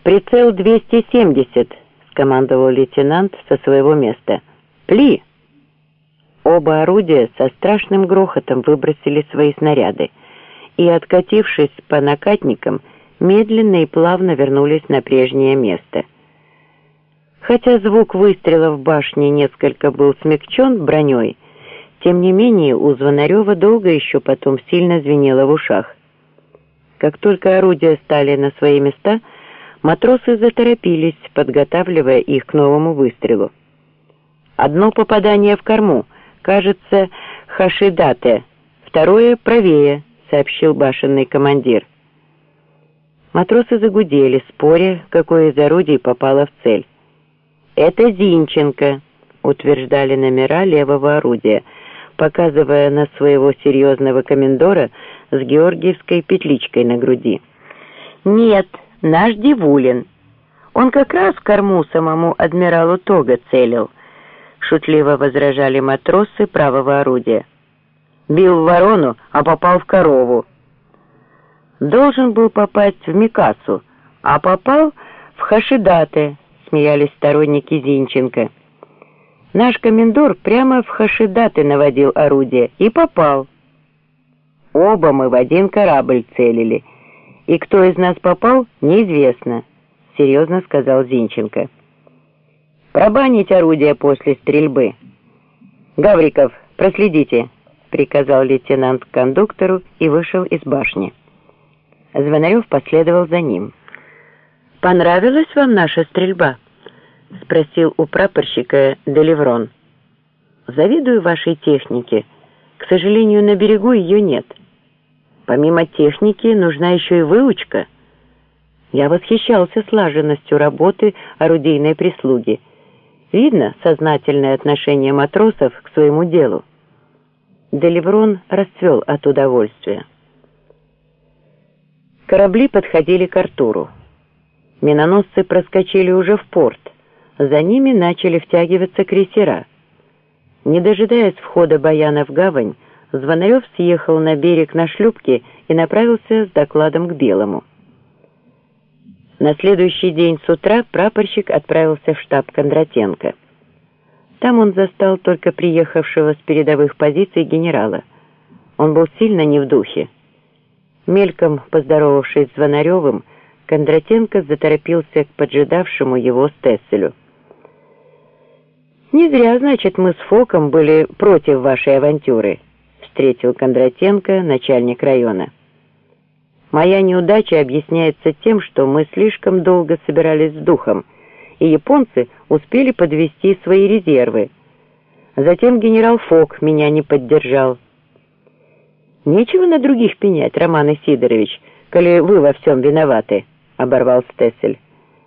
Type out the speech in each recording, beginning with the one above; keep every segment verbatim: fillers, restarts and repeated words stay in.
«Прицел двести семьдесят», — скомандовал лейтенант со своего места. «Пли!» Оба орудия со страшным грохотом выбросили свои снаряды и, откатившись по накатникам, медленно и плавно вернулись на прежнее место. Хотя звук выстрела в башне несколько был смягчен броней, тем не менее у Звонарева долго еще потом сильно звенело в ушах. Как только орудия стали на свои места, матросы заторопились, подготавливая их к новому выстрелу. Одно попадание в корму, кажется, Хашидате, второе правее, сообщил башенный командир. Матросы загудели, споря, какое из орудий попало в цель. «Это Зинченко», — утверждали номера левого орудия, показывая на своего серьезного комендора с георгиевской петличкой на груди. «Нет, наш Дивулин. Он как раз в корму самому адмиралу Тога целил», — шутливо возражали матросы правого орудия. «Бил в ворону, а попал в корову». «Должен был попасть в Микасу, а попал в Хашидате», — смеялись сторонники Зинченко. «Наш комендор прямо в Хашидате наводил орудие и попал. Оба мы в один корабль целили, и кто из нас попал, неизвестно», — серьезно сказал Зинченко. «Пробанить орудие после стрельбы». «Гавриков, проследите», — приказал лейтенант кондуктору и вышел из башни. Звонарев последовал за ним. «Понравилась вам наша стрельба?» — спросил у прапорщика Деливрон. «Завидую вашей технике. К сожалению, на берегу ее нет. Помимо техники нужна еще и выучка. Я восхищался слаженностью работы орудийной прислуги. Видно сознательное отношение матросов к своему делу». Деливрон расцвел от удовольствия. Корабли подходили к Артуру. Миноносцы проскочили уже в порт. За ними начали втягиваться крейсера. Не дожидаясь входа Баяна в гавань, Звонарев съехал на берег на шлюпке и направился с докладом к Белому. На следующий день с утра прапорщик отправился в штаб Кондратенко. Там он застал только приехавшего с передовых позиций генерала. Он был сильно не в духе. Мельком поздоровавшись с Звонаревым, Кондратенко заторопился к поджидавшему его Стесселю. «Не зря, значит, мы с Фоком были против вашей авантюры», — встретил Кондратенко, начальник района. «Моя неудача объясняется тем, что мы слишком долго собирались с духом, и японцы успели подвести свои резервы. Затем генерал Фок меня не поддержал». «Нечего на других пенять, Роман Исидорович, коли вы во всем виноваты», — оборвал Стессель.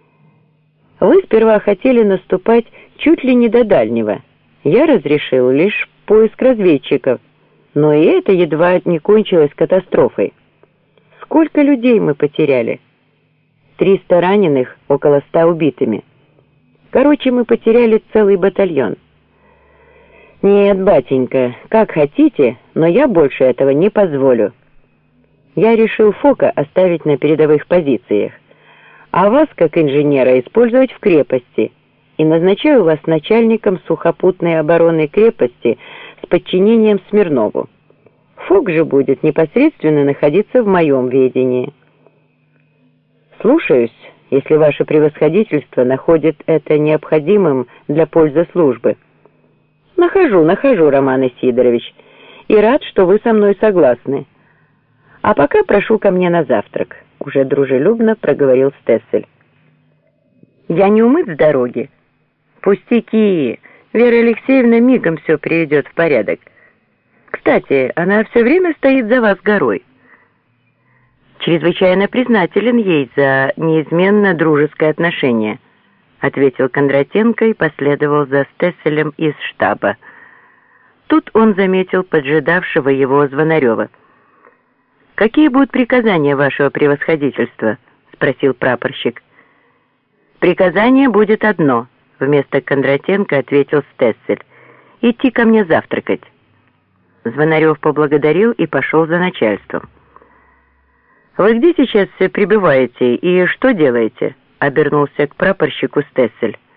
«Вы сперва хотели наступать чуть ли не до дальнего. Я разрешил лишь поиск разведчиков, но и это едва не кончилось катастрофой. Сколько людей мы потеряли? Триста раненых, около ста убитыми. Короче, мы потеряли целый батальон. Нет, батенька, как хотите, но я больше этого не позволю. Я решил Фока оставить на передовых позициях, а вас, как инженера, использовать в крепости, и назначаю вас начальником сухопутной обороны крепости с подчинением Смирнову. Фок же будет непосредственно находиться в моем ведении». «Слушаюсь, если ваше превосходительство находит это необходимым для пользы службы». «Нахожу, нахожу, Роман Исидорович, и рад, что вы со мной согласны. А пока прошу ко мне на завтрак», — уже дружелюбно проговорил Стессель. «Я не умыт с дороги». «Пустяки, Вера Алексеевна мигом все приведет в порядок. Кстати, она все время стоит за вас горой». «Чрезвычайно признателен ей за неизменно дружеское отношение», — ответил Кондратенко и последовал за Стесселем из штаба. Тут он заметил поджидавшего его Звонарева. «Какие будут приказания вашего превосходительства?» — спросил прапорщик. «Приказание будет одно», — вместо Кондратенко ответил Стессель. «Идти ко мне завтракать». Звонарев поблагодарил и пошел за начальством. «Вы где сейчас пребываете и что делаете?» обернулся к прапорщику Стессель.